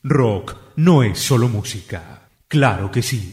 Rock no es solo música. Claro que sí.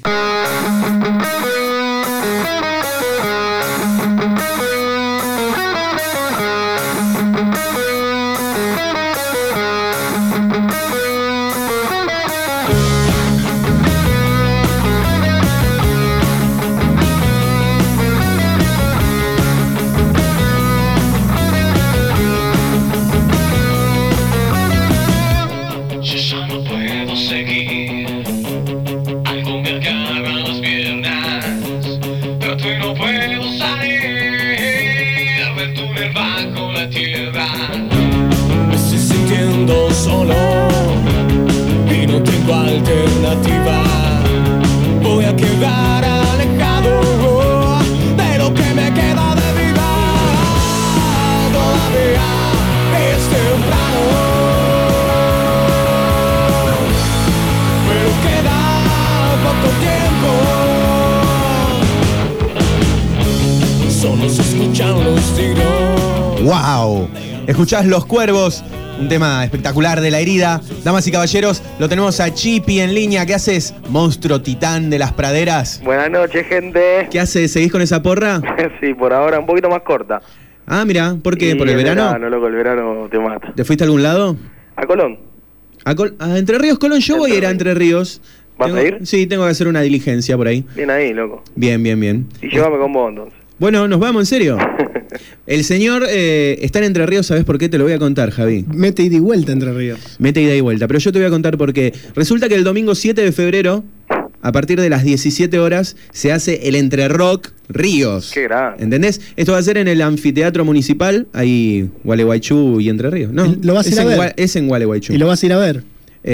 Solo y no tengo alternativa. Voy a quedar alejado de lo que me queda de vida. Todavía es temprano, pero queda poco tiempo. Solo se escuchan los tiros. ¡Wow! Escuchás Los Cuervos, un tema espectacular de La Herida. Damas y caballeros, lo tenemos a Chipi en línea. ¿Qué haces, monstruo titán de las praderas? Buenas noches, gente. ¿Qué haces? ¿Seguís con esa porra? Sí, por ahora un poquito más corta. Ah, mira, ¿por qué? ¿Por el verano? No, loco, el verano te mata. ¿Te fuiste a algún lado? A Colón. ¿A Entre Ríos, Colón? Yo voy a ir a Entre Ríos. ¿Vas a ir? Sí, tengo que hacer una diligencia por ahí. Bien ahí, loco. Bien, bien, bien. Y llévame con vos, entonces. Bueno, nos vamos, en serio. El señor está en Entre Ríos, ¿sabés por qué? Te lo voy a contar, Javi. Mete ida y vuelta Entre Ríos. Mete ida y vuelta, pero yo te voy a contar por qué. Resulta que el domingo 7 de febrero, a partir de las 17 horas, se hace el Entre Rock Ríos. Qué grande. ¿Entendés? Esto va a ser en el anfiteatro municipal, ahí Gualeguaychú y Entre Ríos. No, ¿Lo vas a ir a ver? Es en Gualeguaychú. ¿Y lo vas a ir a ver?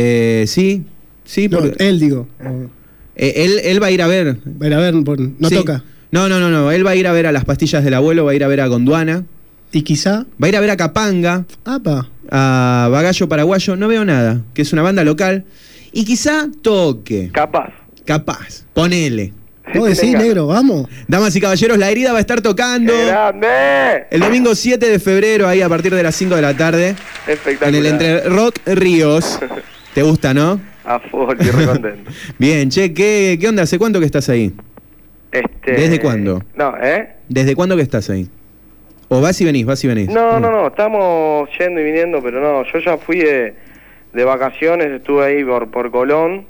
Sí, No, porque él, digo. él va a ir a ver. Va a ir a ver, no Sí. toca. No, él va a ir a ver a Las Pastillas del Abuelo, va a ir a ver a Gondwana, Y quizá... va a ir a ver a Capanga, ¡Apa! a Bagallo Paraguayo, no veo nada, que es una banda local, y quizá toque. Capaz. Capaz, ponele. ¿Vos decís, negro? Vamos. Damas y caballeros, La Herida va a estar tocando ¡Qué grande! el domingo 7 de febrero, ahí a partir de las 5 de la tarde, Espectacular. en el Entre Rock Ríos. ¿Te gusta, no? A full, estoy re contento. Bien, che, ¿qué onda? ¿Hace cuánto que estás ahí? ¿Desde cuándo? No, ¿Desde cuándo que estás ahí? ¿O vas y venís, vas y venís? No, estamos yendo y viniendo, pero no, yo ya fui de vacaciones, estuve ahí por Colón,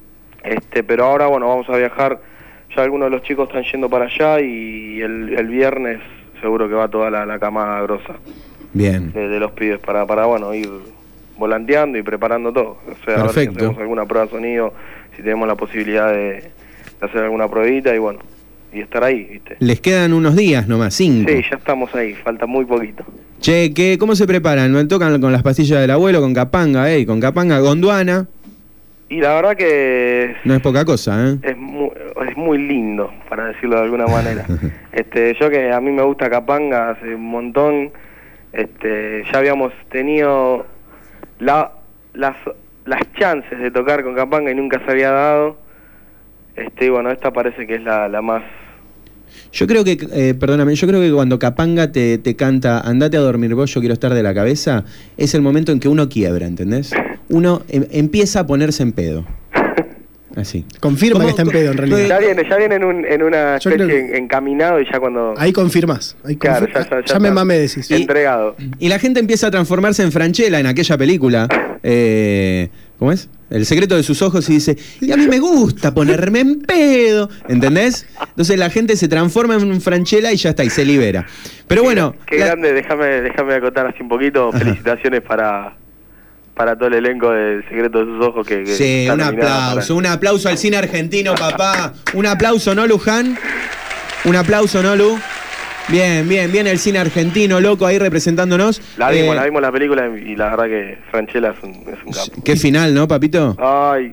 pero ahora, bueno, vamos a viajar, ya algunos de los chicos están yendo para allá y el viernes seguro que va toda la camada grosa. Bien. De los pibes para bueno, ir volanteando y preparando todo. O sea, a ver si Perfecto. hacemos alguna prueba de sonido, si tenemos la posibilidad de hacer alguna pruebita y bueno, y estar ahí, ¿viste? Les quedan unos días nomás, 5. Sí, ya estamos ahí, falta muy poquito. Che, ¿cómo se preparan? ¿No tocan con Las Pastillas del Abuelo, con Capanga, con Capanga, Gondwana? Y la verdad que No es poca cosa, ¿eh? es muy lindo, para decirlo de alguna manera. Yo que a mí me gusta Capanga hace un montón, ya habíamos tenido las chances de tocar con Capanga y nunca se había dado. Y bueno, esta parece que es la más... Yo creo que, perdóname, yo creo que cuando Capanga te canta Andate a dormir vos, yo quiero estar de la cabeza, es el momento en que uno quiebra, ¿entendés? Uno empieza a ponerse en pedo. Así. Confirma que está en pedo, en realidad. Ya viene en una Yo creo especie encaminado y ya cuando... Ahí confirmás. Claro, ya me mamé, decís. Entregado. Y la gente empieza a transformarse en Franchella en aquella película. ¿Cómo es? El secreto de sus ojos, y dice, y a mí me gusta ponerme en pedo, ¿entendés? Entonces la gente se transforma en Franchella y ya está, y se libera. Pero bueno... Qué grande, déjame acotar así un poquito. Ajá. Felicitaciones para todo el elenco del Secreto de sus ojos que Sí, está un nominado aplauso, un aplauso al cine argentino, papá. Un aplauso, ¿no, Luján? Un aplauso, ¿no, Lu? Bien, bien el cine argentino, loco, ahí representándonos. La vimos la película y la verdad que Franchella es un capo. Qué final, ¿no, papito? Ay,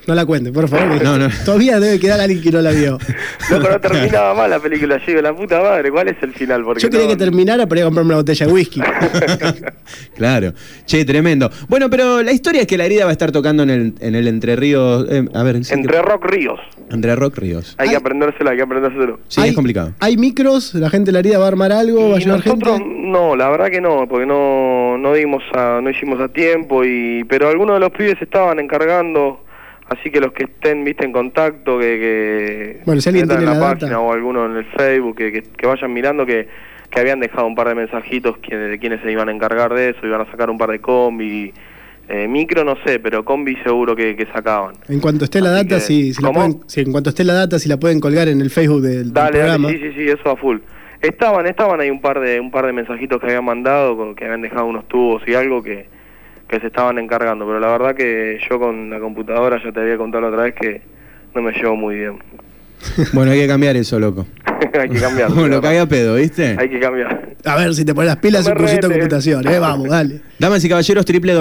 No la cuente, por favor. No. Todavía debe quedar alguien que no la vio. Loco, no terminaba mal la película. Yo digo, la puta madre, ¿cuál es el final? Porque Yo quería que terminara para ir a comprarme una botella de whisky. Claro. Che, tremendo. Bueno, pero la historia es que la herida va a estar tocando en el Entre Ríos. A ver, sí, Entre Rock Ríos. Entre Rock Ríos. Hay que aprendérselo. Sí, es complicado. ¿Hay micros? ¿La gente de la herida va a armar algo? ¿Va a Y llevar nosotros gente? no, la verdad que no, porque no hicimos a tiempo, pero algunos de los pibes estaban encargando, así que los que estén, viste, en contacto, que Bueno, si alguien metan tiene en la la página data. o alguno en el Facebook, que vayan mirando que habían dejado un par de mensajitos de quienes se iban a encargar de eso, iban a sacar un par de combi, micro no sé, pero combi seguro que sacaban. En cuanto esté la Así data, que, si la ¿cómo? pueden, si en cuanto esté la data, si la pueden colgar en el Facebook del Dale, programa. sí, eso a full. Estaban ahí un par de mensajitos que habían mandado, que habían dejado unos tubos y algo que se estaban encargando, pero la verdad que yo con la computadora, ya te había contado la otra vez que no me llevo muy bien. Bueno, hay que cambiar eso, loco. Hay que cambiar. Lo cagué a pedo, ¿viste? Hay que cambiar. A ver si te pones las pilas No y me un cursito de retes. computación. Vamos, dale. Damas y caballeros,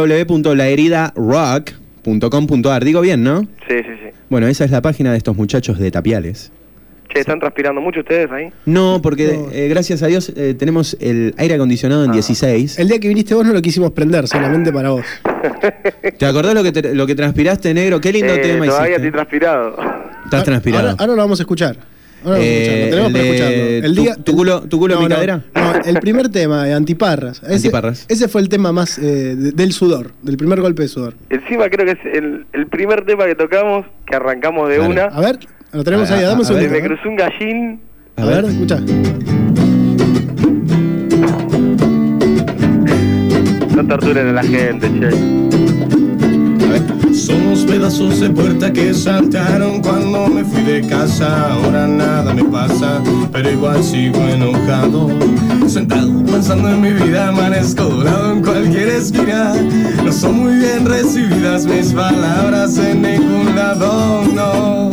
www.laheridarock.com.ar. Digo bien, ¿no? Sí. Bueno, esa es la página de estos muchachos de Tapiales. Che, ¿están transpirando mucho ustedes ahí? No, porque No. gracias a Dios tenemos el aire acondicionado en 16. El día que viniste vos no lo quisimos prender, solamente para vos. ¿Te acordás lo que transpiraste, negro? Qué lindo tema todavía estoy hiciste. transpirado. Estás transpirado. Ahora lo vamos a escuchar. Ahora lo vamos a escuchar. Lo tenemos para escucharlo. ¿Tu culo en picadera? No, el primer tema, Antiparras. Antiparras. Ese fue el tema más del sudor, del primer golpe de sudor. Encima creo que es el primer tema que tocamos, que arrancamos de Claro. una. A ver, lo tenemos ahí, dame un a ver. Se segundo. me cruzó un gallín. A ver, escucha. No torturen a la gente, che. Somos pedazos de puerta que saltaron cuando me fui de casa. Ahora nada me pasa, pero igual sigo enojado. Sentado pensando en mi vida, amanezco doblado en cualquier esquina. No son muy bien recibidas mis palabras en ningún lado, no.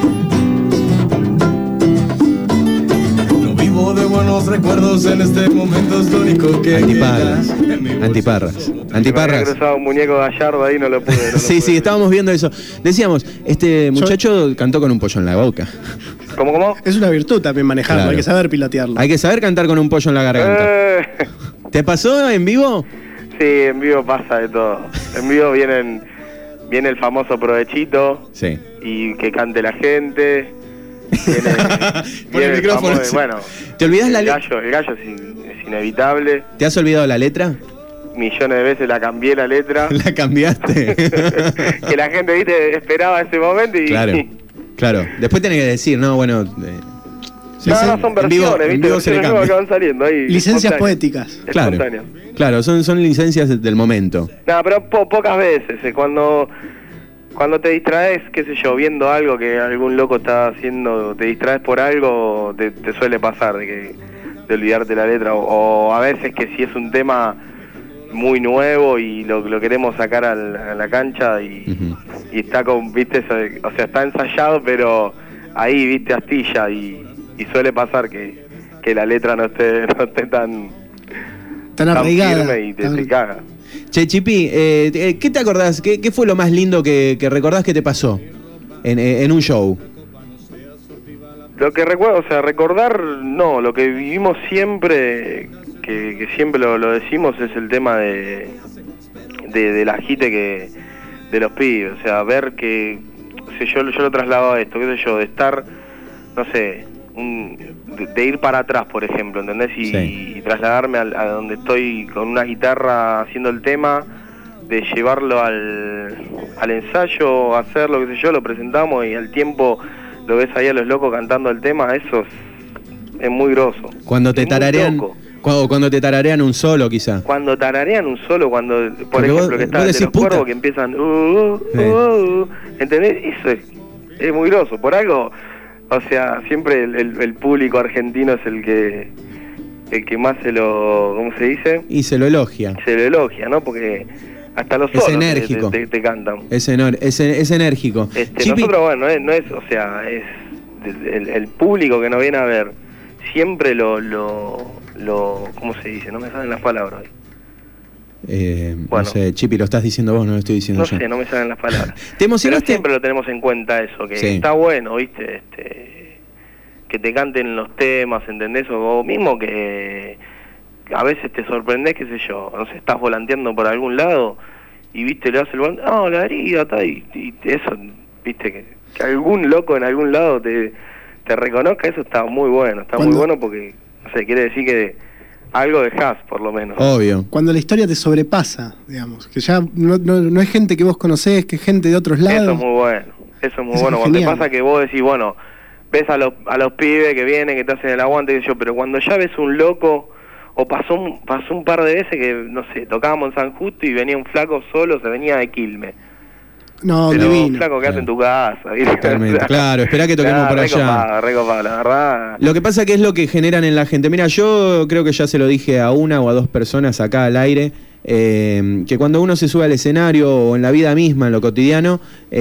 No vivo de buenos recuerdos en este momento, es lo único que Antiparras. queda. En mi bolsillo Antiparras. somos- Se me había Antiparras. cruzado un muñeco gallardo ahí, no lo pude. Sí, estábamos viendo eso. Decíamos, este muchacho cantó con un pollo en la boca. ¿Cómo? Es una virtud también manejarlo, Claro. hay que saber pilotearlo. Hay que saber cantar con un pollo en la garganta. ¿Te pasó en vivo? Sí, en vivo pasa de todo. En vivo viene el famoso provechito Sí. y que cante la gente. Viene Pon el micrófono, famoso- sí. bueno, ¿Te olvidás la el letra? gallo es inevitable. ¿Te has olvidado la letra? Millones de veces la cambié la letra. La cambiaste. Que la gente, viste, esperaba ese momento y... Claro. Después tenés que decir, no, bueno. No, son en vivo- versiones, en viste, vivo se le versiones nuevas que cambia. van saliendo ahí. Licencias espontáneas. poéticas. Claro. Espontáneas. Claro, son licencias del momento. No, pero pocas veces, cuando te distraes, qué sé yo, viendo algo que algún loco está haciendo, te distraes por algo, te suele pasar de olvidarte la letra, o a veces que si es un tema muy nuevo y lo queremos sacar a la cancha y está con, viste, o sea, está ensayado, pero ahí, viste, astilla y suele pasar que la letra no esté tan arraigada. firme y te caga. Che, Chipi, ¿qué te acordás? ¿Qué fue lo más lindo que recordás que te pasó en un show? Lo que recuerdo, o sea, recordar, no, lo que vivimos siempre, que siempre lo decimos, es el tema del agite de los pibes, o sea, ver que, o sea, yo lo traslado a esto, qué sé yo, de estar, no sé, de ir para atrás, por ejemplo, ¿entendés? Y trasladarme a donde estoy con una guitarra haciendo el tema, de llevarlo al ensayo, hacerlo, qué sé yo, lo presentamos y al tiempo lo ves ahí a los locos cantando el tema, eso es muy groso. Cuando te Es muy tararean, loco. cuando te tararean un solo, quizá. Cuando tararean un solo, por Porque ejemplo, vos que está decís de los puta. cuervos que empiezan, ¿entendés? Eso es muy groso. Por algo, o sea, siempre el público argentino es el que más ¿cómo se dice? Y se lo elogia. Se lo elogia, ¿no? Porque hasta los Es solos enérgico. te cantan. Es enérgico. Chipi, Nosotros, bueno, no es, o sea, es el público que nos viene a ver, siempre ¿cómo se dice? No me salen las palabras hoy. Bueno. No sé, Chipi, lo estás diciendo vos, no lo estoy diciendo No yo. sé, no me salen las palabras. ¿Te Pero emocionaste? siempre lo tenemos en cuenta eso, que Sí. está bueno, ¿viste? Que te canten los temas, ¿entendés? O mismo que a veces te sorprendés, qué sé yo, no sé, estás volanteando por algún lado y, ¿viste? Le das el volante, la herida, está, y eso, ¿viste? Que algún loco en algún lado te reconozca, eso está muy bueno, muy bueno porque, no sé, quiere decir que algo dejás, por lo menos. Obvio. Cuando la historia te sobrepasa, digamos, que ya no es gente que vos conocés, que es gente de otros lados. Eso es muy bueno, eso es muy Eso bueno. es Cuando te genial. pasa que vos decís, bueno, ves a los pibes que vienen, que te hacen el aguante, qué sé yo, pero cuando ya ves un loco, o pasó un par de veces que, no sé, tocábamos en San Justo y venía un flaco solo, se venía de Quilmes. No, Pero divino. flaco, quédate en tu casa, ¿viste? Totalmente. Claro, esperá que toquemos por allá. Recopado, la verdad. Lo que pasa que es lo que generan en la gente. Mira, yo creo que ya se lo dije a una o a dos personas acá al aire, que cuando uno se sube al escenario o en la vida misma, en lo cotidiano,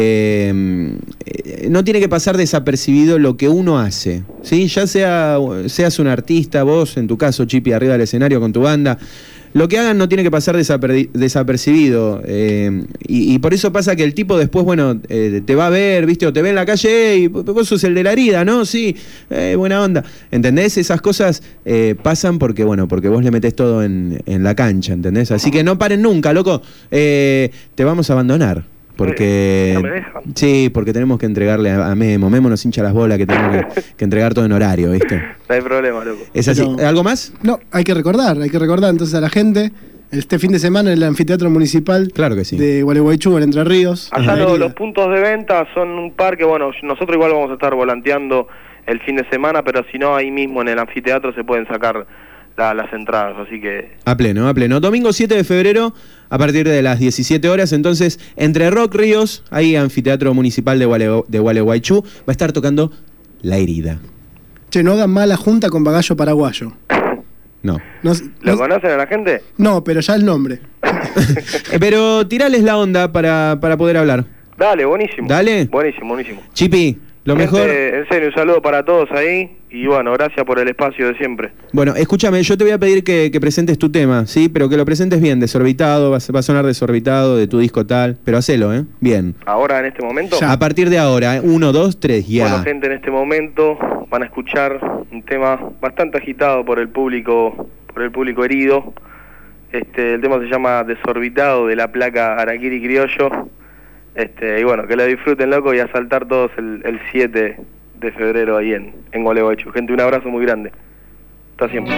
no tiene que pasar desapercibido lo que uno hace, ¿sí? Ya seas un artista, vos, en tu caso, Chipi, arriba del escenario con tu banda. Lo que hagan no tiene que pasar desapercibido. Y por eso pasa que el tipo después, bueno, te va a ver, ¿viste? O te ve en la calle, y vos sos el de la herida, ¿no? Sí, buena onda. ¿Entendés? Esas cosas pasan porque vos le metés todo en la cancha, ¿entendés? Así que no paren nunca, loco. Te vamos a abandonar. Porque ¿No me dejan? sí, porque tenemos que entregarle a Memo. Memo nos hincha las bolas que tenemos que entregar todo en horario, ¿viste? No hay problema, loco. Es así. Pero- ¿Algo más? No, hay que recordar entonces a la gente, este fin de semana en el anfiteatro municipal Claro que sí. de Gualeguaychú, en Entre Ríos. Allá en la los herida. puntos de venta son un par que, bueno, nosotros igual vamos a estar volanteando el fin de semana, pero si no, ahí mismo en el anfiteatro se pueden sacar las entradas, así que... A pleno, a pleno. Domingo 7 de febrero, a partir de las 17 horas, entonces, entre Rock Ríos, ahí Anfiteatro Municipal de Gualeguaychú, va a estar tocando La Herida. Che, no hagan mala junta con Bagallo Paraguayo. No. ¿Lo conocen a la gente? No, pero ya el nombre. Pero tirales la onda para poder hablar. Dale, buenísimo. Dale. Buenísimo. Chipi, lo Gente, mejor... En serio, un saludo para todos ahí y bueno, gracias por el espacio de siempre. Bueno, escúchame, yo te voy a pedir que presentes tu tema, ¿sí? Pero que lo presentes bien, desorbitado, va a sonar desorbitado de tu disco tal, pero hacelo, ¿eh? Bien. Ahora, en este momento, Ya. A partir de ahora, 1, 2, 3, ya. bueno, gente, en este momento van a escuchar un tema bastante agitado por el público herido. El tema se llama Desorbitado, de la placa Araquiri Criollo. Y bueno, que lo disfruten, loco, y a saltar todos el 7 de febrero ahí en Gualeguaychú. Gente, un abrazo muy grande. Hasta siempre.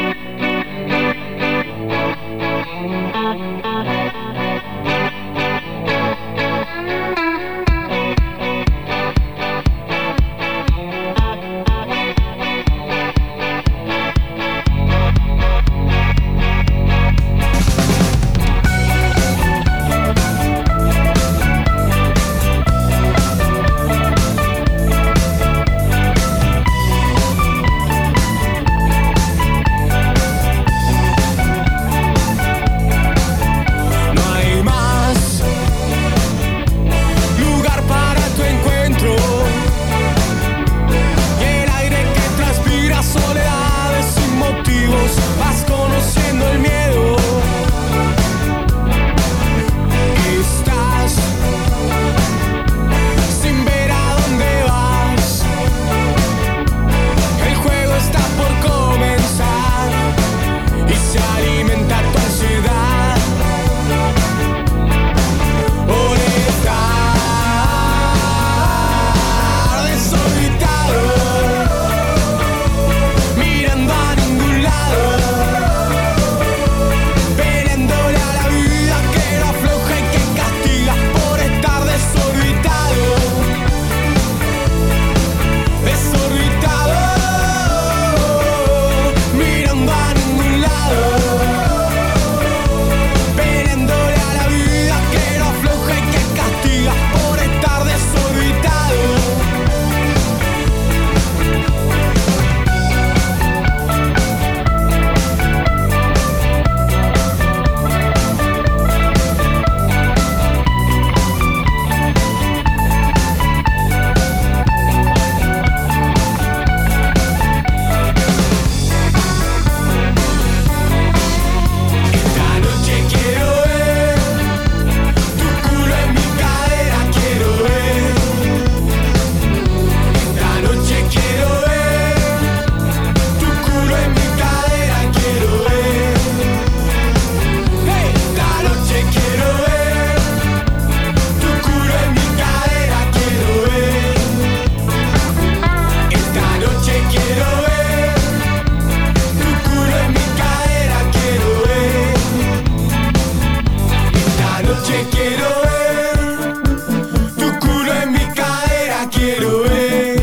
quiero ver.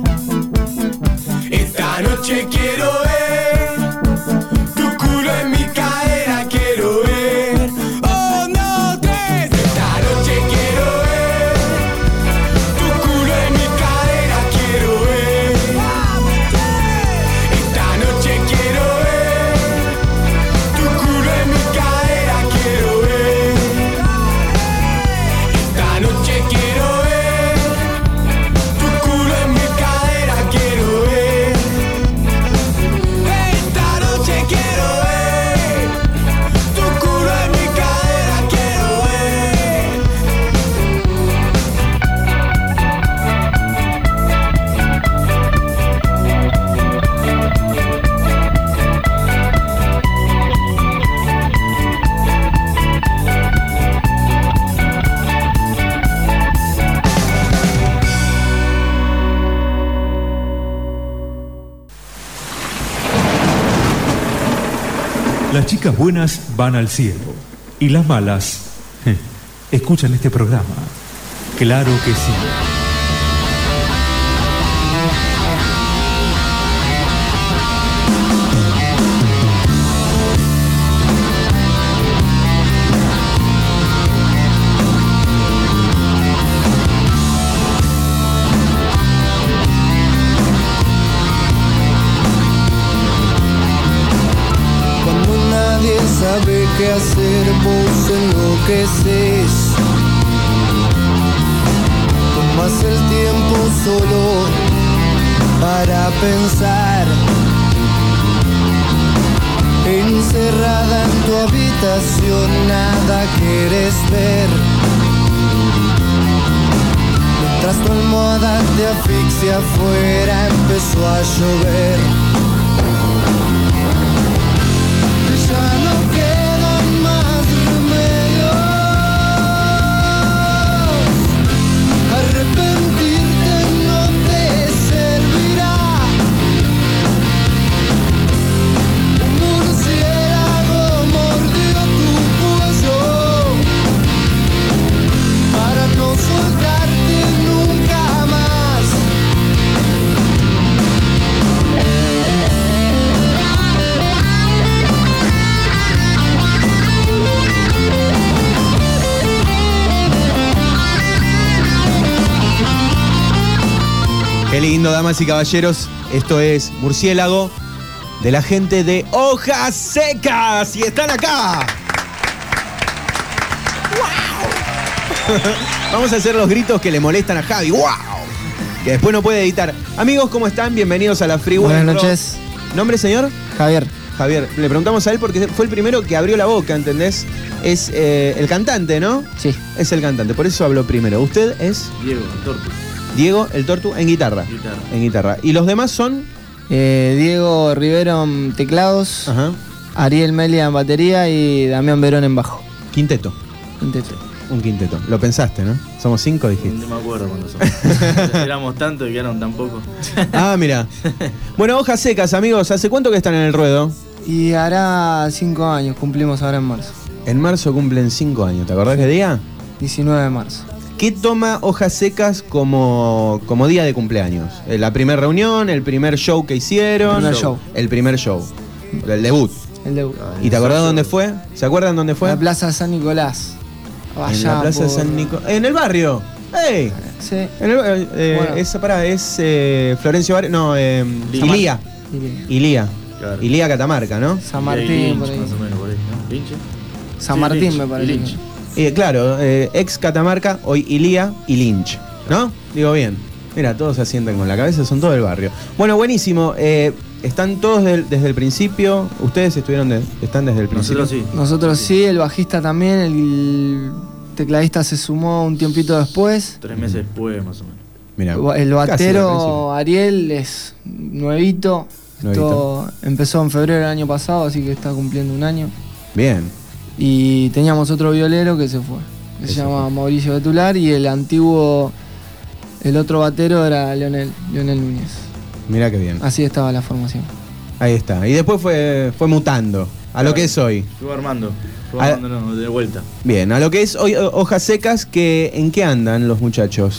Esta noche quiero ver. Tu culo en mi cadera quiero ver. Oh, no, tres. Esta noche quiero ver. Tu culo en mi cadera quiero ver. Esta noche quiero ver. Tu culo en mi cadera quiero ver. Esta noche quiero ver. Tu culo en mi cadera quiero ver. Esta noche quiero ver. Tu culo en mi cadera quiero ver. Las chicas buenas van al cielo y las malas escuchan este programa. Claro que sí. Cuando nadie sabe qué hacer, vos enloqueces. Tomas el tiempo solo para pensar. Encerrada en tu habitación, nada quieres ver. Mientras tu almohada te asfixia afuera, empezó a llover. Ya no quedan más remedios. Arrepentirte no te servirá. Un murciélago mordió tu cuello para no soltarte nunca más. Qué lindo, damas y caballeros. Esto es Murciélago de la gente de Hojas Secas. Y están acá. ¡Wow! Vamos a hacer los gritos que le molestan a Javi. ¡Wow! Que después no puede editar. Amigos, ¿cómo están? Bienvenidos a la Free World. Buenas noches. ¿Nombre, señor? Javier. Javier. Le preguntamos a él porque fue el primero que abrió la boca, ¿entendés? Es el cantante, ¿no? Sí. Es el cantante, por eso habló primero. ¿Usted es? Diego, el Tortu. Diego, el Tortu, en guitarra. En guitarra. ¿Y los demás son? Diego Rivero en teclados, Ajá. Ariel Melia en batería y Damián Verón en bajo. Quinteto. Quinteto. Un quinteto. Lo pensaste, ¿no? Somos 5, dijiste. No me acuerdo cuando somos. Éramos tanto y quedaron tan poco. Ah, mira. Bueno, Hojas Secas, amigos. ¿Hace cuánto que están en el ruedo? Y hará 5 años, cumplimos ahora en marzo. En marzo cumplen 5 años. ¿Te acordás qué día? 19 de marzo. ¿Qué toma Hojas Secas como día de cumpleaños? ¿La primera reunión? ¿El primer show que hicieron? El primer show. El debut. El debut. ¿Y te acordás dónde fue? ¿Se acuerdan dónde fue? En la Plaza San Nicolás. En la Plaza San Nicolás. ¿En el barrio? ¡Ey! Sí. Bueno. Es Florencio Varela. No, Ilía. Ilía. Claro. Ilía Catamarca, ¿no? San Martín, Lynch, por ahí. más o menos por ahí, ¿no? ¿Lynch? San Sí, Martín, Lynch, me parece. y Lynch. Claro, ex Catamarca, hoy Ilía y Lynch, ¿no? Digo bien. Mira, todos se asientan con la cabeza, son todo del barrio. Bueno, buenísimo. ¿Están todos desde el principio? ¿Ustedes están desde el principio? Nosotros sí. Nosotros sí, el bajista también, el tecladista se sumó un tiempito después. 3 meses después, más o menos. Mira, El casi al batero principio. Ariel es nuevito. Empezó en febrero del año pasado, así que está cumpliendo un año. Bien. Y teníamos otro violero que se fue, que se llama Mauricio Betular, y el otro batero era Leonel Núñez. Mira qué bien. Así estaba la formación. Ahí está. Y después fue mutando a lo que es hoy. Estuvo armando. A- De vuelta. Bien, a lo que es hoy Hojas Secas, ¿en qué andan los muchachos?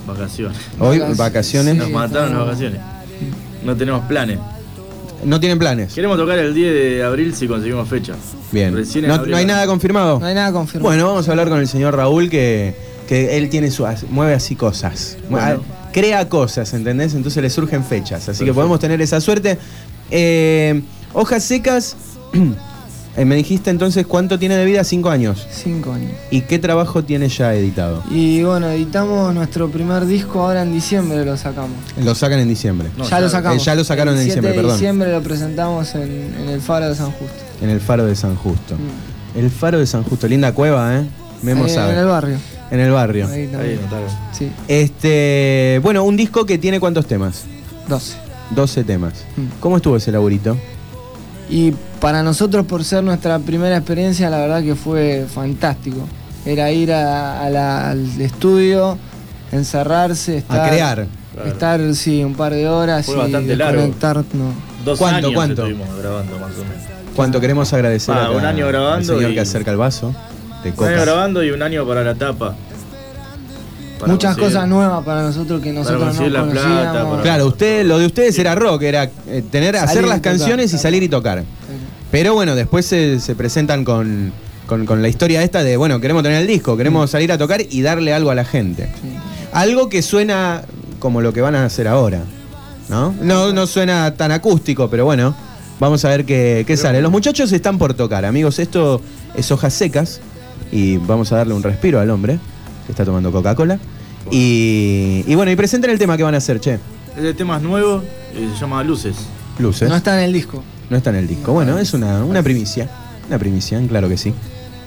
Vacaciones. Hoy, vacaciones. Nos mataron las vacaciones. No tenemos planes. No tienen planes. Queremos tocar el 10 de abril si conseguimos fecha. Bien. Recién en No, abril. no hay nada confirmado. No hay nada confirmado. Bueno, vamos a hablar con el señor Raúl que él tiene mueve así cosas. Bueno. Crea cosas, ¿entendés? Entonces le surgen fechas. Así Perfecto. que podemos tener esa suerte. Hojas secas. Me dijiste entonces cuánto tiene de vida, 5 años. 5 años. ¿Y qué trabajo tiene ya editado? Y bueno, editamos nuestro primer disco ahora en diciembre, lo sacamos. Lo sacan en diciembre. No, ya lo sacamos. ya lo sacaron en El 7 diciembre, de perdón. diciembre lo presentamos en el Faro de San Justo. En el Faro de San Justo. El Faro de San Justo, linda cueva, ¿eh? Memo sabe. En el barrio. En el barrio. Ahí Ahí también. notaron. Sí, Bueno, un disco que tiene ¿cuántos temas? 12. 12 temas. ¿Cómo estuvo ese laburito? Y para nosotros, por ser nuestra primera experiencia, la verdad que fue fantástico. Era ir al estudio, encerrarse, estar, A crear. Claro. estar sí, un par de horas Fue y bastante largo. desconectarnos. 2 ¿Cuánto, años cuánto? estuvimos grabando más o menos. ¿Cuánto queremos agradecer acá un año grabando al señor y- que acerca el vaso de Un coca? año grabando y un año para la tapa. Para Muchas conseguir- cosas nuevas para nosotros que nosotros no conseguir la plata, conocíamos. para- Claro, lo de ustedes era rock, era hacer Salir las y tocar, canciones y claro. salir y tocar. Pero bueno, después se presentan con la historia esta de, bueno, queremos tener el disco, queremos salir a tocar y darle algo a la gente. Sí. Algo que suena como lo que van a hacer ahora, ¿no? No suena tan acústico, pero bueno, vamos a ver qué sale. Los muchachos están por tocar, amigos, esto es Hojas Secas y vamos a darle un respiro al hombre que está tomando Coca-Cola. Y bueno, y presenten el tema que van a hacer, che. Este tema es nuevo y se llama Luces. Luces. No está en el disco. No está en el disco. Bueno, es una primicia. Una primicia, claro que sí.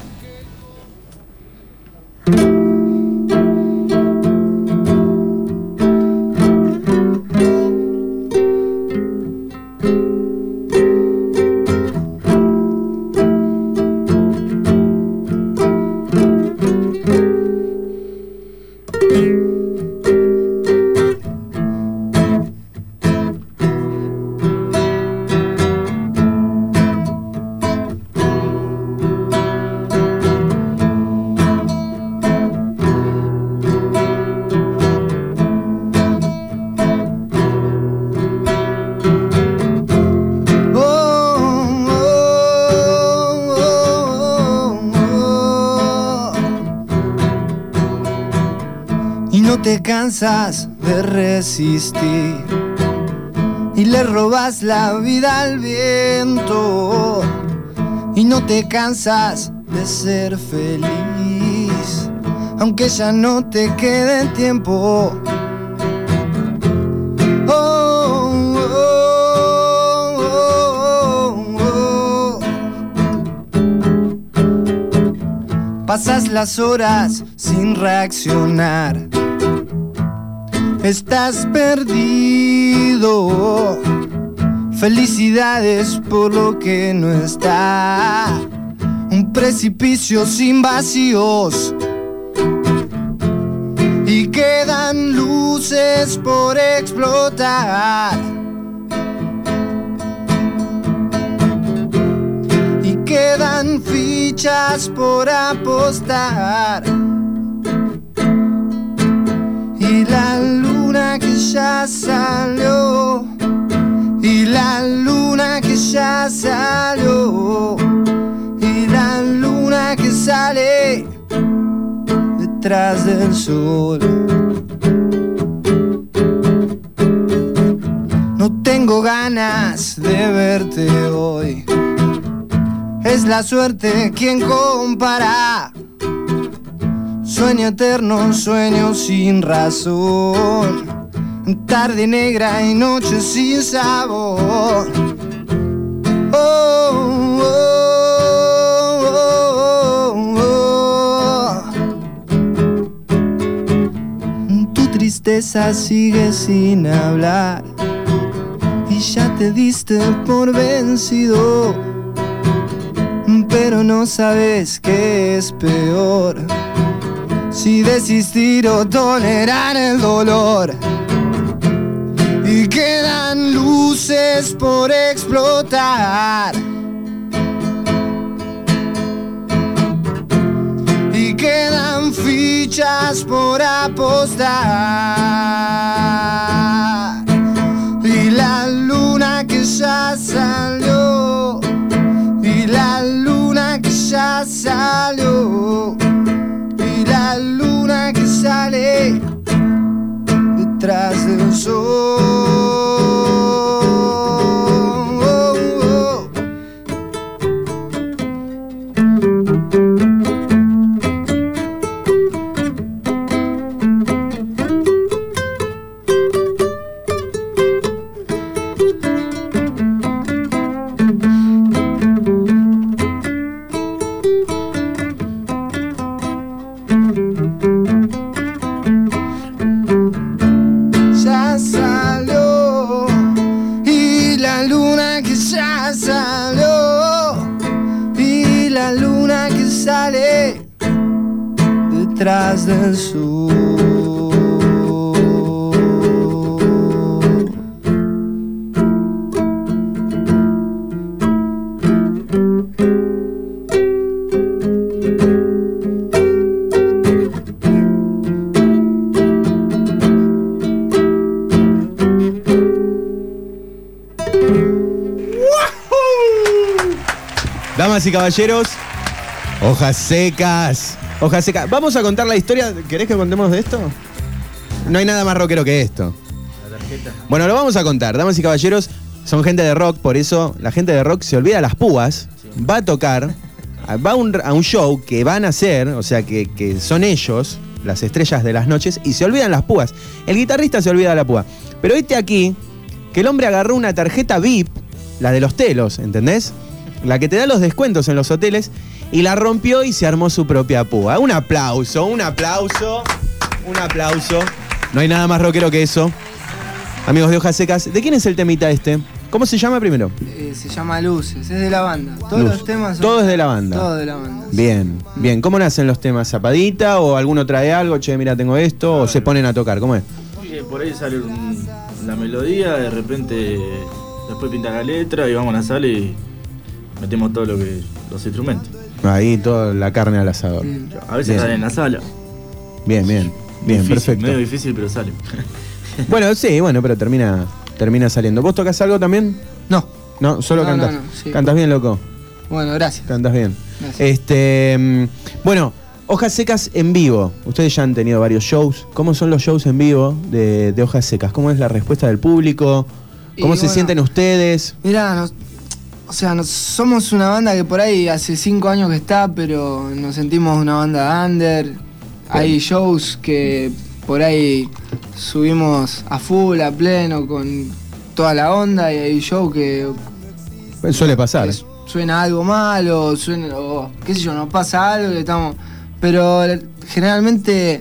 Y no te cansas de resistir y le robas la vida al viento. Y no te cansas de ser feliz, aunque ya no te quede tiempo. Oh, oh, oh, oh, oh. Pasas las horas sin reaccionar. Estás perdido. Felicidades por lo que no está. Un precipicio sin vacíos. Y quedan luces por explotar. Y quedan fichas por apostar. Y la luna que ya salió. Y la luna que ya salió. Y la luna que sale detrás del sol. No tengo ganas de verte hoy. Es la suerte quien compara. Sueño eterno, sueño sin razón. Tarde negra y noche sin sabor. Oh, oh, oh, oh, oh. Tu tristeza sigue sin hablar y ya te diste por vencido, pero no sabes qué es peor, si desistir o tolerar el dolor. Y quedan luces por explotar. Y quedan fichas luchas por apostar. Y la luna que ya salió, y la luna que ya salió, y la luna que sale detrás del sol. Detrás del sur. Damas y caballeros, hojas secas. Hojas secas. Vamos a contar la historia. ¿Querés que contemos de esto? No hay nada más rockero que esto. La tarjeta. Bueno, lo vamos a contar. Damas y caballeros, son gente de rock, por eso la gente de rock se olvida las púas, va a tocar, va a un show que van a hacer, o sea, que son ellos, las estrellas de las noches, y se olvidan las púas. El guitarrista se olvida de la púa. Pero viste aquí que el hombre agarró una tarjeta VIP, la de los telos, ¿entendés? La que te da los descuentos en los hoteles, y la rompió y se armó su propia púa. Un aplauso, un aplauso, un aplauso. No hay nada más rockero que eso. Amigos de Hojas Secas, ¿de quién es el temita este? ¿Cómo se llama primero? Se llama Luces, es de la banda. Todos Luz. los temas son... Todo es de la banda. Todo de la banda. Bien, bien. ¿Cómo nacen los temas? ¿Zapadita o alguno trae algo? Che, mira, tengo esto. ¿O se ponen a tocar? ¿Cómo es? Sí, por ahí sale la melodía, de repente después pinta la letra y vamos a la sala y metemos todo los instrumentos. Ahí toda la carne al asador. Sí. A veces Bien. sale en la sala. Bien, bien. Bien, Difícil, perfecto. medio difícil, pero sale. Bueno, sí, bueno, pero termina saliendo. ¿Vos tocas algo también? No. No, solo No, cantás. no, sí. Cantás bien, loco. Bueno, gracias. Cantás bien. Gracias. Bueno, Hojas Secas en vivo. Ustedes ya han tenido varios shows. ¿Cómo son los shows en vivo de Hojas Secas? ¿Cómo es la respuesta del público? ¿Cómo Y se bueno, sienten ustedes? Mirá, somos una banda que por ahí hace 5 años que está, pero nos sentimos una banda under. Hay shows que por ahí subimos a full, a pleno, con toda la onda, y hay shows que Suele pasar. suena algo mal o qué sé yo, nos pasa algo y estamos... Pero generalmente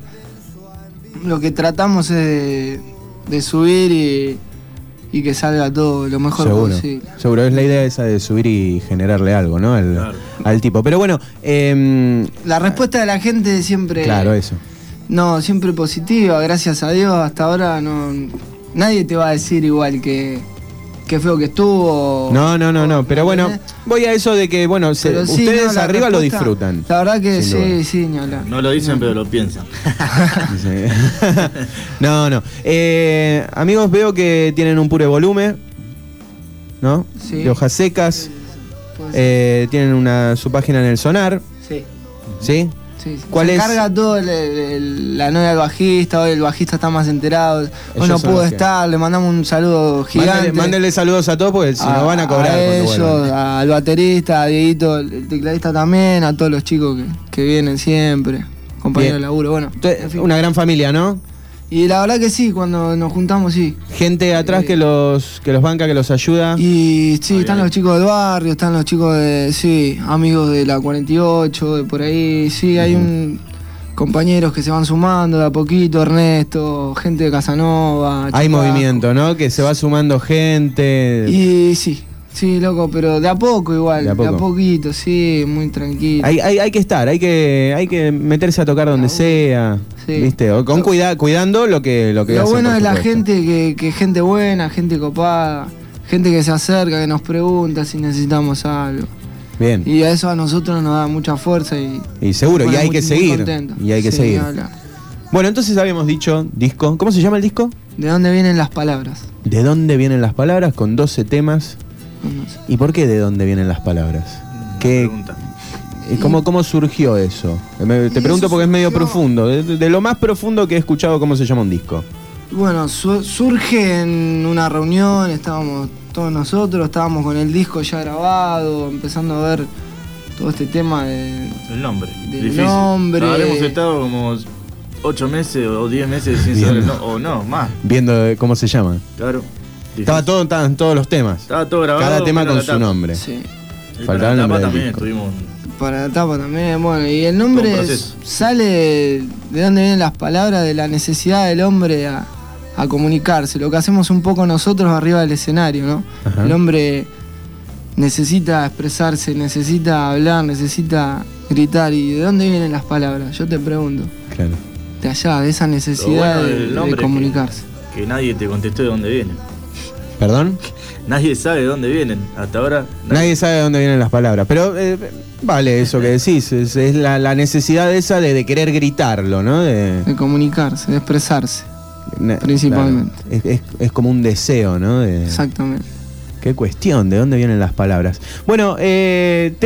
lo que tratamos es de subir y que salga todo lo mejor Seguro, posible. seguro. Es la idea esa de subir y generarle algo, ¿no? Claro. Al tipo. Pero bueno, La respuesta de la gente siempre... claro, eso. No, siempre positiva, gracias a Dios. Hasta ahora nadie te va a decir igual que feo que estuvo. No. Pero bueno, voy a eso de que, bueno, Pero sí, ustedes no, la arriba lo respuesta, disfrutan. La verdad que Sin duda. sí, ni hablar. No lo dicen, pero lo piensan. Sí. No. Amigos, veo que tienen un pure volumen, ¿no? Sí. De Hojas Secas. Pues, Tienen su página en el Sonar, sí. ¿sí? Sí. ¿Cuál Se es? encarga todo la novia del bajista, hoy el bajista está más enterado. Hoy Ellos no son pudo los que- estar, le mandamos un saludo gigante. Mándenle saludos a todos porque si no van a cobrar. A cuando ellos, vuelvan. al baterista, a Dieguito, el tecladista también, a todos los chicos que vienen siempre, compañeros de Bien. laburo, bueno. Entonces, en fin. una gran familia, ¿no? Y la verdad que sí, cuando nos juntamos sí. Gente atrás que los banca, que los ayuda. Y sí, Ay, están ay. los chicos del barrio, están los chicos amigos de la 48, de por ahí, sí, hay compañeros que se van sumando de a poquito, Ernesto, gente de Casanova. Hay Churrasco. movimiento, ¿no? Que se va sumando gente. Y sí, loco, pero de a poco igual, De a poco. poquito, sí, muy tranquilo. Hay que estar, hay que meterse a tocar donde sea, Sí. ¿viste? O con cuidando lo que Lo hacen, bueno por es la supuesto. gente que gente buena, gente copada, gente que se acerca, que nos pregunta si necesitamos algo. Bien. Y a eso a nosotros nos da mucha fuerza y Y seguro, y nos pone hay muy- que muy seguir. contentos. Y hay que Sí, seguir. ni hablar. Bueno, entonces habíamos dicho disco. ¿Cómo se llama el disco? ¿De dónde vienen las palabras? ¿De dónde vienen las palabras? Con 12 temas. ¿Y por qué de dónde vienen las palabras? ¿Qué, ¿Cómo surgió eso? Te pregunto porque es medio profundo. De lo más profundo que he escuchado, ¿cómo se llama un disco? Bueno, surge en una reunión, estábamos todos nosotros, estábamos con el disco ya grabado, empezando a ver todo este tema del nombre. Habremos estado como 8 meses o 10 meses sin saber, o no, más. Viendo cómo se llama. Claro. Estaban todos los temas. Estaba todo grabado. Cada tema con su nombre. Sí. Faltaba el nombre del también disco. estuvimos. Para la tapa también, bueno, y el nombre sale de dónde vienen las palabras, de la necesidad del hombre a comunicarse, lo que hacemos un poco nosotros arriba del escenario, ¿no? Ajá. El hombre necesita expresarse, necesita hablar, necesita gritar, ¿y de dónde vienen las palabras? Yo te pregunto. Claro. De allá, de esa necesidad de comunicarse. Que nadie te contestó de dónde vienen. ¿Perdón? Nadie sabe de dónde vienen, hasta ahora. Nadie sabe de dónde vienen las palabras, pero vale eso que decís, es la necesidad esa de querer gritarlo, ¿no? De comunicarse, de expresarse, principalmente. Claro. Es como un deseo, ¿no? Exactamente. Qué cuestión, ¿de dónde vienen las palabras? Bueno, el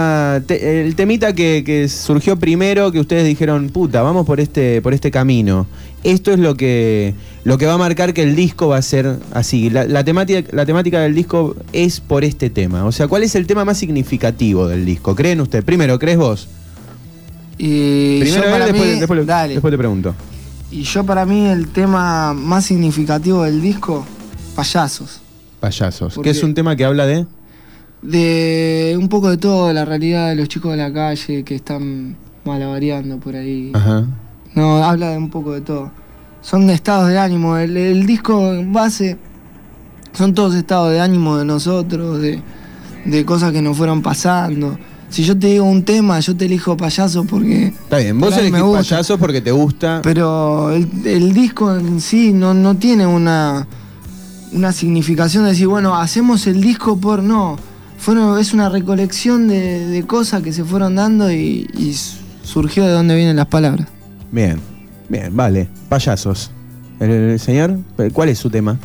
temita que surgió primero, que ustedes dijeron, puta, vamos por este camino. Esto es lo que va a marcar que el disco va a ser así. La temática del disco es por este tema. O sea, ¿cuál es el tema más significativo del disco? ¿Creen ustedes? Primero, ¿crees vos? Primero, después te pregunto. Y yo, para mí, el tema más significativo del disco, Payasos. Payasos. ¿Qué es un tema que habla de? De un poco de todo, la realidad de los chicos de la calle que están malabareando por ahí. Ajá. No, habla de un poco de todo. Son estados de ánimo. El disco en base son todos estados de ánimo de nosotros, de cosas que nos fueron pasando. Si yo te digo un tema, yo te elijo Payasos porque... Está bien, vos elegís Payasos porque te gusta. Pero el disco en sí no tiene una significación de decir, bueno, hacemos el disco por... No, es una recolección de cosas que se fueron dando y surgió de dónde vienen las palabras. Bien, vale. Payasos. ¿El señor? ¿Cuál es su tema?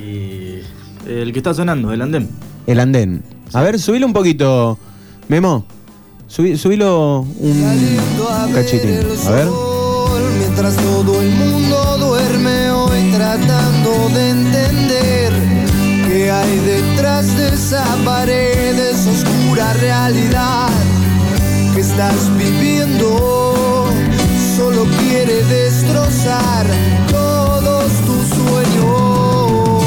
El que está sonando, el andén. El andén. A ver, subilo un poquito, Memo. Subilo un cachitín. A ver. Mientras todo el mundo duerme hoy tratando de entender qué hay detrás de esa pared, esa oscura realidad que estás viviendo. Solo quiere destrozar todos tus sueños.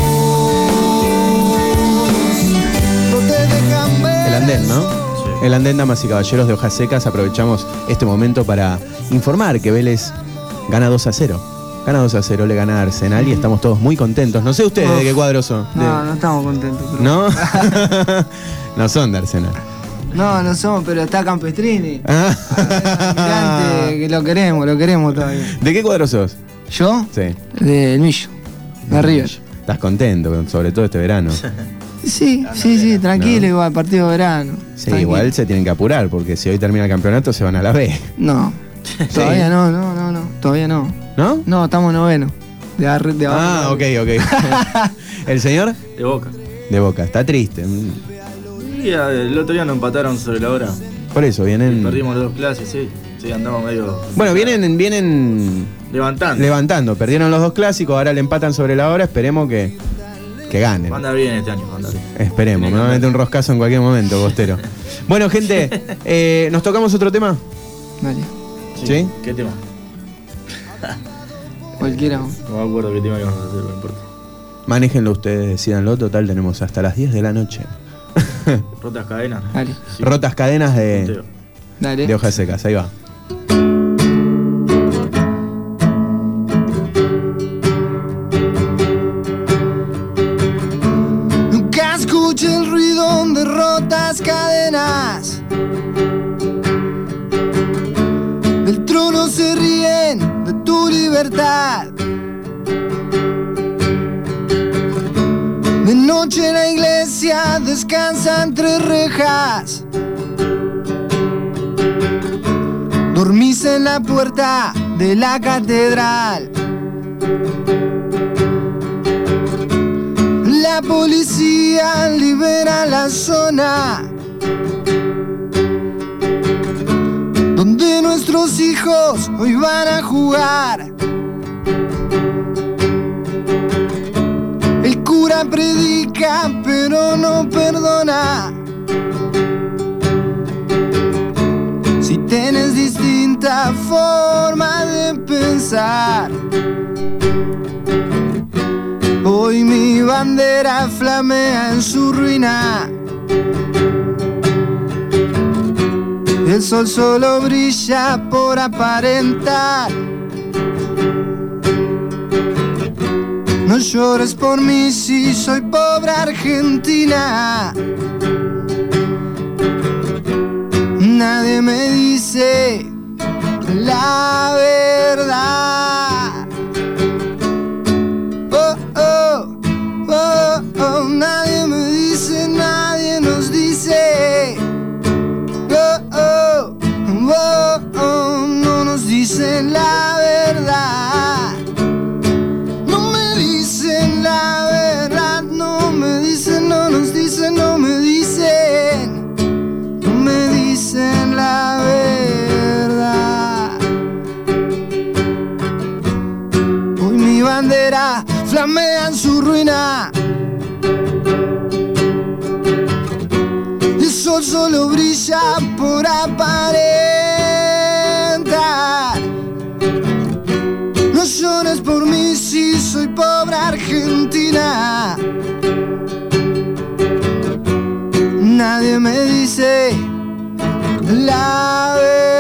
No te dejan ver. El andén, ¿no? Sí. El andén, damas y caballeros de Hojas Secas. Aprovechamos este momento para informar que Vélez gana 2-0. Gana 2-0, le gana a Arsenal y estamos todos muy contentos. No sé ustedes de qué cuadro son. No estamos contentos. Pero... ¿No? No son de Arsenal. No somos, pero está Campestrini. Que lo queremos todavía. ¿De qué cuadro sos? ¿Yo? Sí. Del Millo, de River. ¿Estás contento, sobre todo este verano? Sí, tranquilo, igual, partido de verano. Sí, tranquilo. Igual se tienen que apurar, porque si hoy termina el campeonato se van a la B. No, todavía no, todavía no. ¿No? No, estamos noveno. De abajo. Ok. ¿El señor? De Boca. De Boca, está triste. Y el otro día nos empataron sobre la hora. Por eso vienen... Perdimos las 2 clases, sí, andamos medio... Bueno, vienen... Levantando. Perdieron los 2 clásicos, ahora le empatan sobre la hora, esperemos que ganen. Va a andar bien este año, Esperemos, me va a meter un roscazo en cualquier momento, Bostero. Bueno, gente, ¿nos tocamos otro tema? Dale. ¿Sí? ¿Qué tema? Cualquiera. No me acuerdo qué tema íbamos a hacer, no importa. Manéjenlo ustedes, decídanlo, total, tenemos hasta las 10 de la noche. Rotas cadenas. Dale. Sí. Rotas cadenas de Hojas Secas, ahí va. Nunca escuché el ruido de rotas cadenas. Del trono se ríen de tu libertad. De noche en la iglesia descansa entre rejas. Dormís en la puerta de la catedral. La policía libera la zona donde nuestros hijos hoy van a jugar. El cura predica pero no perdona. Si tienes distinta forma de pensar, hoy mi bandera flamea en su ruina. El sol solo brilla por aparentar. No llores por mí si soy pobre Argentina. Nadie me dice la verdad. Oh, oh, oh, oh. Nadie me dice, nadie nos dice. Oh, oh, oh, oh. No nos dicen la verdad. No me dicen la verdad. No me dicen, no nos dicen, no me dicen. No me dicen la verdad. Hoy mi bandera flamea en su ruina. El sol solo brilla por aparentar. No llores por mí si soy pobre Argentina. Nadie me dice la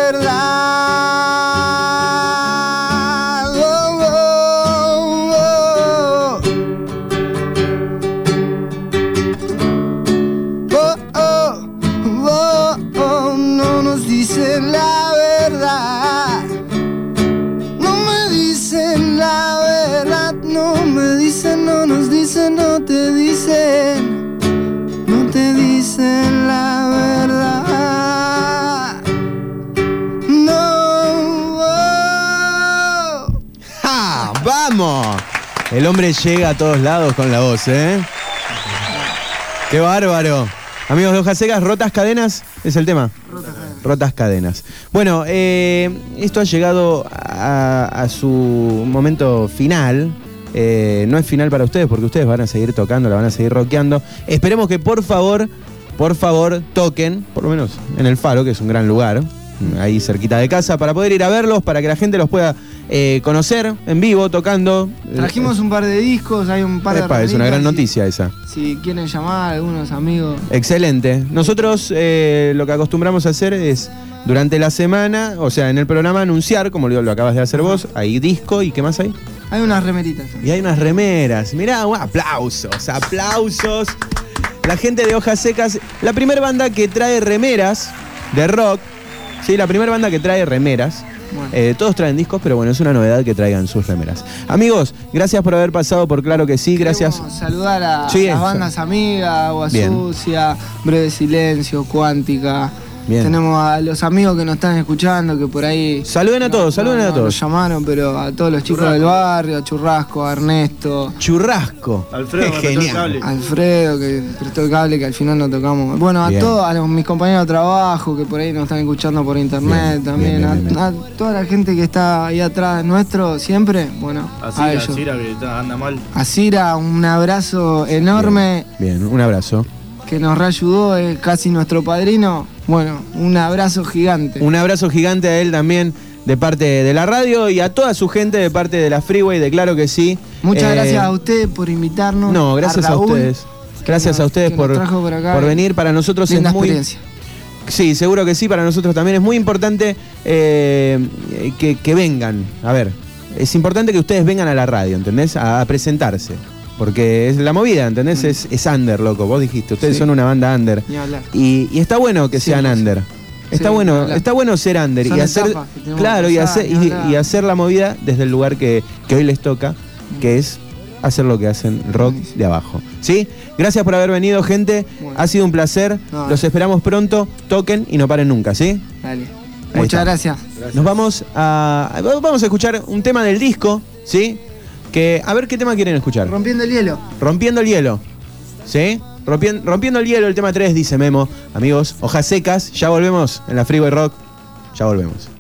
verdad. Oh, oh, oh. Oh, oh, oh, oh. No nos dicen la verdad. No me dicen la verdad. No me dicen, no nos dicen, no te dicen. No te dicen la verdad. No. ¡Ja! ¡Vamos! El hombre llega a todos lados con la voz, ¿eh? ¡Qué bárbaro! Amigos de Hojas Secas, Rotas Cadenas es el tema. Rotas Cadenas. Bueno, esto ha llegado a su momento final. No es final para ustedes porque ustedes van a seguir tocando, la van a seguir rockeando. Esperemos que por favor toquen, por lo menos en el Faro, que es un gran lugar, ahí cerquita de casa, para poder ir a verlos, para que la gente los pueda conocer en vivo, tocando. Trajimos un par de discos, hay un par de es una gran noticia esa. Si quieren llamar a algunos amigos. Excelente. Nosotros lo que acostumbramos a hacer es, durante la semana, o sea, en el programa anunciar, como lo acabas de hacer vos, hay disco y ¿qué más hay? Hay unas remeritas. Y hay unas remeras. Mirá, aplausos, aplausos. La gente de Hojas Secas, la primera banda que trae remeras de rock. Sí, la primera banda que trae remeras. Bueno. Todos traen discos, pero bueno, es una novedad que traigan sus remeras. Amigos, gracias por haber pasado por Claro que Sí, gracias. Queremos saludar a las bandas amigas, Agua Sucia, Breve Silencio, Cuántica. Bien. Tenemos a los amigos que nos están escuchando, que por ahí... Saluden a todos, saluden a todos. Nos llamaron, pero a todos los chicos del barrio, a Churrasco, a Ernesto. Churrasco. Alfredo, qué genial. Alfredo, que prestó el cable, que al final no tocamos. Bueno, a todos, a mis compañeros de trabajo, que por ahí nos están escuchando por internet también. A toda la gente que está ahí atrás nuestro, siempre, bueno, a ellos. A Cira, que anda mal. A Cira, un abrazo enorme. Bien, un abrazo. Que nos reayudó, es casi nuestro padrino. Bueno, un abrazo gigante. Un abrazo gigante a él también, de parte de la radio, y a toda su gente de parte de la Freeway, de Claro que Sí. Muchas gracias a ustedes por invitarnos. No, gracias a ustedes. Gracias a ustedes por venir. Para nosotros es muy... experiencia. Sí, seguro que sí, para nosotros también es muy importante que vengan. A ver, es importante que ustedes vengan a la radio, ¿entendés? A presentarse. Porque es la movida, ¿entendés? Es under, loco. Vos dijiste, ustedes son una banda under. Y está bueno que sean under. Está bueno ser under y hacer, claro, y hacer la movida desde el lugar que hoy les toca, que es hacer lo que hacen rock de abajo. ¿Sí? Gracias por haber venido, gente. Ha sido un placer. Los esperamos pronto. Toquen y no paren nunca, ¿sí? Dale. Muchas gracias. Nos vamos a escuchar un tema del disco, ¿sí? Que, a ver qué tema quieren escuchar. Rompiendo el hielo. Rompiendo el hielo, ¿sí? Rompiendo el hielo, el tema 3, dice Memo. Amigos, hojas secas, ya volvemos en la Freeway Rock. Ya volvemos.